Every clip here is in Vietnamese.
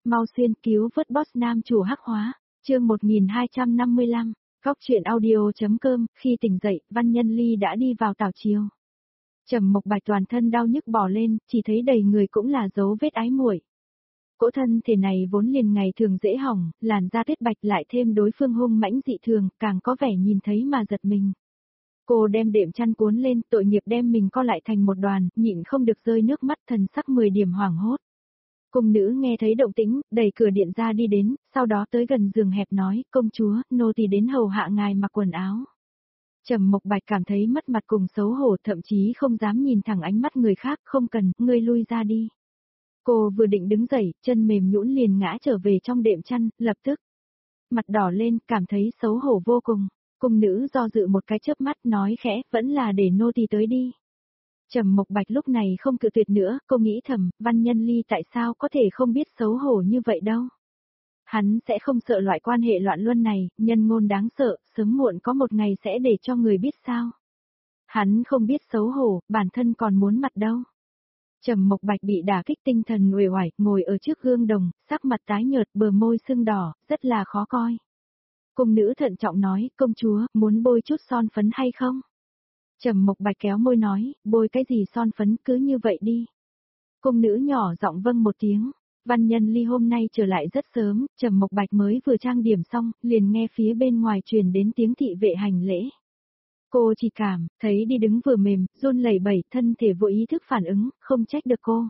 mau xuyên cứu vớt boss nam chủ hắc hóa, chương 1255, góc chuyện audio.com, khi tỉnh dậy, Văn Nhân Ly đã đi vào tảo chiều. Trầm Mộc Bạch toàn thân đau nhức bò lên, chỉ thấy đầy người cũng là dấu vết ái muội. Cỗ thân thể này vốn liền ngày thường dễ hỏng, làn da tuyết bạch lại thêm đối phương hung mãnh dị thường, càng có vẻ nhìn thấy mà giật mình. Cô đem đệm chăn cuốn lên, tội nghiệp đem mình co lại thành một đoàn, nhịn không được rơi nước mắt, thần sắc 10 điểm hoảng hốt. Cung nữ nghe thấy động tĩnh, đẩy cửa điện ra đi đến, sau đó tới gần giường hẹp nói, công chúa, nô tỳ đến hầu hạ ngài mặc quần áo. Trầm Mộc Bạch cảm thấy mất mặt cùng xấu hổ, thậm chí không dám nhìn thẳng ánh mắt người khác, không cần, ngươi lui ra đi. Cô vừa định đứng dậy, chân mềm nhũn liền ngã trở về trong đệm chăn, lập tức mặt đỏ lên, cảm thấy xấu hổ vô cùng. Cung nữ do dự một cái chớp mắt nói khẽ, vẫn là để nô tỳ tới đi. Trầm Mộc Bạch lúc này không cự tuyệt nữa, cô nghĩ thầm, Văn Nhân Ly tại sao có thể không biết xấu hổ như vậy đâu. Hắn sẽ không sợ loại quan hệ loạn luân này, nhân ngôn đáng sợ, sớm muộn có một ngày sẽ để cho người biết sao. Hắn không biết xấu hổ, bản thân còn muốn mặt đâu. Trầm Mộc Bạch bị đả kích tinh thần uể oải, ngồi ở trước gương đồng, sắc mặt tái nhợt, bờ môi sưng đỏ, rất là khó coi. Cung nữ thận trọng nói, công chúa, muốn bôi chút son phấn hay không? Trầm Mộc Bạch kéo môi nói, bôi cái gì son phấn, cứ như vậy đi. Cung nữ nhỏ giọng vâng một tiếng. Văn Nhân Ly hôm nay trở lại rất sớm, Trầm Mộc Bạch mới vừa trang điểm xong, liền nghe phía bên ngoài truyền đến tiếng thị vệ hành lễ. Cô chỉ cảm, thấy đi đứng vừa mềm, run lẩy bẩy, thân thể vô ý thức phản ứng, không trách được cô.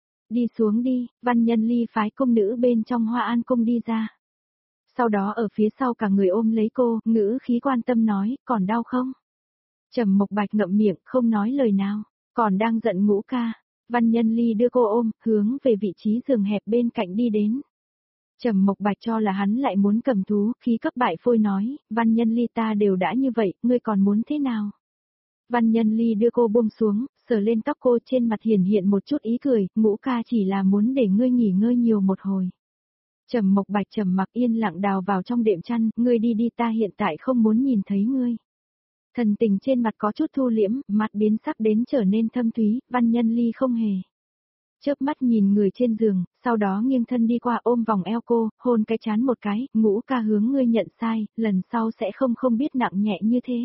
Đi xuống đi, Văn Nhân Ly phái cung nữ bên trong Hoa An cung đi ra. Sau đó ở phía sau cả người ôm lấy cô, ngữ khí quan tâm nói, còn đau không? Trầm Mộc Bạch ngậm miệng, không nói lời nào, còn đang giận Ngũ ca. Văn Nhân Ly đưa cô ôm, hướng về vị trí giường hẹp bên cạnh đi đến. Trầm Mộc Bạch cho là hắn lại muốn cầm thú, khí cấp bại phôi nói, Văn Nhân Ly ta đều đã như vậy, ngươi còn muốn thế nào? Văn Nhân Ly đưa cô buông xuống, sờ lên tóc cô, trên mặt hiển hiện một chút ý cười, Ngũ ca chỉ là muốn để ngươi nghỉ ngơi nhiều một hồi. Trầm Mộc Bạch trầm mặc yên lặng đào vào trong đệm chăn, ngươi đi đi, ta hiện tại không muốn nhìn thấy ngươi. Thần tình trên mặt có chút thu liễm, mặt biến sắc đến trở nên thâm thúy, Văn Nhân Ly không hề. Chớp mắt nhìn người trên giường, sau đó nghiêng thân đi qua ôm vòng eo cô, hôn cái trán một cái, Ngũ ca hướng ngươi nhận sai, lần sau sẽ không biết nặng nhẹ như thế.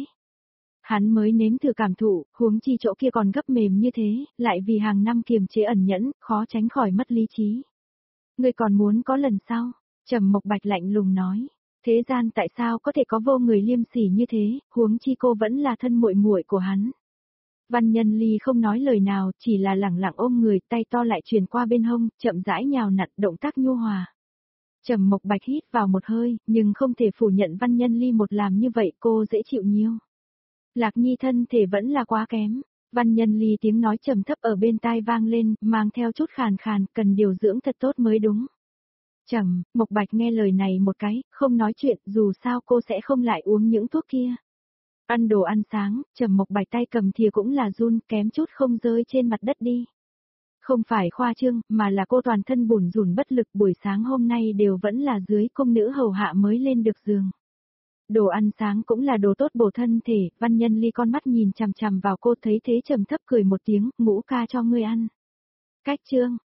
Hắn mới nếm thử cảm thụ, huống chi chỗ kia còn gấp mềm như thế, lại vì hàng năm kiềm chế ẩn nhẫn, khó tránh khỏi mất lý trí. Ngươi còn muốn có lần sau? Trầm Mộc Bạch lạnh lùng nói. Thế gian tại sao có thể có vô người liêm sỉ như thế, huống chi cô vẫn là thân muội muội của hắn. Văn Nhân Ly không nói lời nào, chỉ là lẳng lặng ôm người, tay to lại truyền qua bên hông, chậm rãi nhào nặn, động tác nhu hòa. Trầm Mộc Bạch hít vào một hơi, nhưng không thể phủ nhận Văn Nhân Ly một làm như vậy cô dễ chịu nhiều. Lạc Nhi thân thể vẫn là quá kém. Văn Nhân Ly tiếng nói trầm thấp ở bên tai vang lên, mang theo chút khàn khàn, cần điều dưỡng thật tốt mới đúng. Trầm Mộc Bạch nghe lời này một cái, không nói chuyện, dù sao cô sẽ không lại uống những thuốc kia. Ăn đồ ăn sáng, Trầm Mộc Bạch tay cầm thìa cũng là run, kém chút không rơi trên mặt đất đi. Không phải khoa trương, mà là cô toàn thân bủn rủn bất lực, buổi sáng hôm nay đều vẫn là dưới cung nữ hầu hạ mới lên được giường. Đồ ăn sáng cũng là đồ tốt bổ thân thể, Văn Nhân Ly con mắt nhìn chằm chằm vào cô, thấy thế trầm thấp cười một tiếng, Ngũ ca cho ngươi ăn. Cách chương,